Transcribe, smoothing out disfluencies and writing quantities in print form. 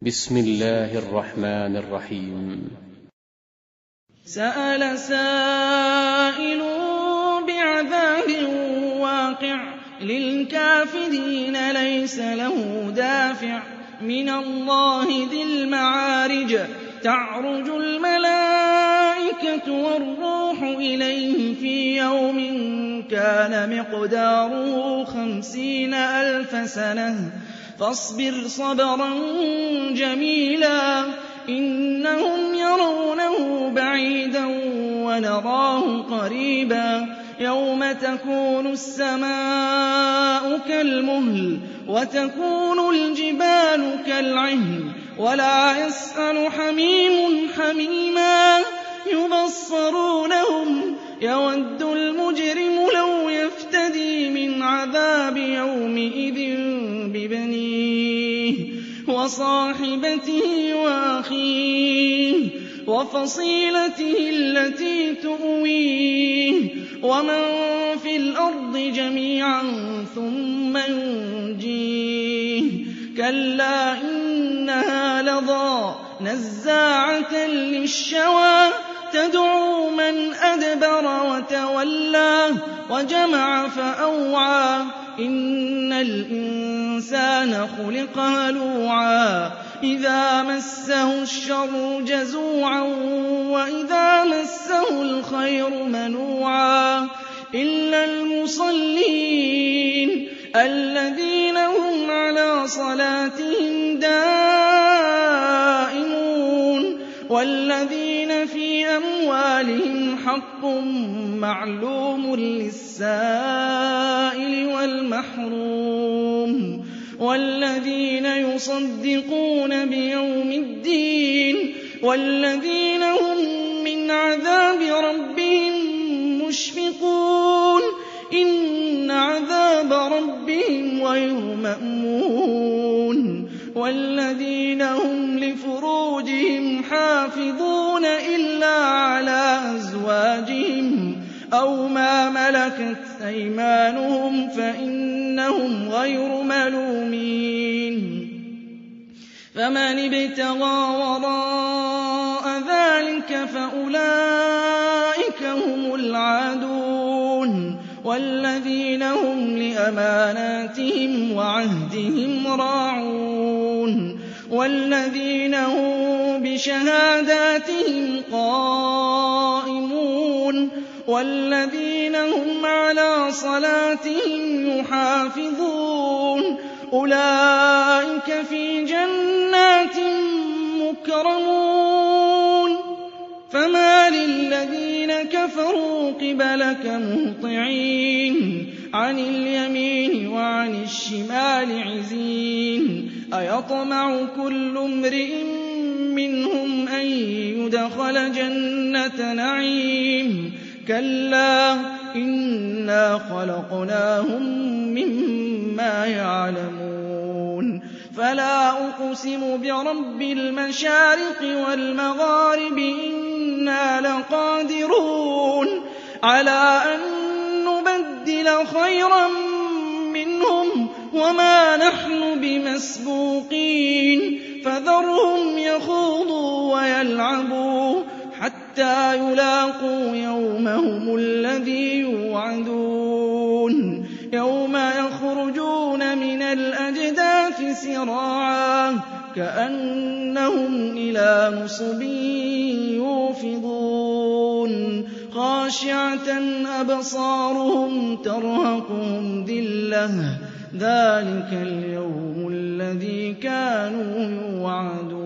بسم الله الرحمن الرحيم. سأل سائل بعذاب واقع للكافرين ليس له دافع من الله ذي المعارج تعرج الملائكة والروح إليه في يوم كان مقداره 50,000 سنة فاصبر صبرا جميلا إنهم يرونه بعيدا ونراه قريبا يوم تكون السماء كالمهل وتكون الجبال كالعهن ولا يسأل حميم حميما يبصرونهم يود المجرم لو يفتدي من عذاب يومئذ ببنيه وصاحبته وأخيه وفصيلته التي تؤويه ومن في الأرض جميعا ثم ينجيه كلا إنها لظى نزاعة للشوى تدعو من أدبر وتولى وجمع فأوعى إن الإنسان خلق هلوعا إذا مسه الشر جزوعا وإذا مسه الخير منوعا إلا المصلين الذين هم على صلاتهم دائمون والذين في أموالهم حق معلوم للسائل والمحروم والذين يصدقون بيوم الدين والذين هم من عذاب ربهم مشفقون إن عذاب ربهم غير مأمون والذين هم لفروجهم حافظون إلا على أزواجهم أو ما ملكت أيمانهم فإنهم غير ملومين فمن ابتغى وراء ذلك فأولئك هم العادون والذين هم لأماناتهم وعهدهم راعون والذين هم بشهاداتهم قائمون والذين هم على صلاتهم يحافظون أولئك في جنات مكرمون فما للذين كفروا قبلك مهطعين عن اليمين وعن الشمال عزين أيطمع كل امرئ منهم أن يدخل جنة نعيم كلا إنا خلقناهم مما يعلمون فلا أقسم برب المشارق والمغارب إنا لقادرون على أن نبدل خيرا منهم وما نحن بمسبوقين فذرهم يخوضوا ويلعبوا حتى يلاقوا يومهم الذي يوعدون يوم يخرجون من الأجداث سراعا كأنهم إلى نصب يوفضون خاشعة أبصارهم ترهقهم ذلة ذلك اليوم الذي كانوا يوعدون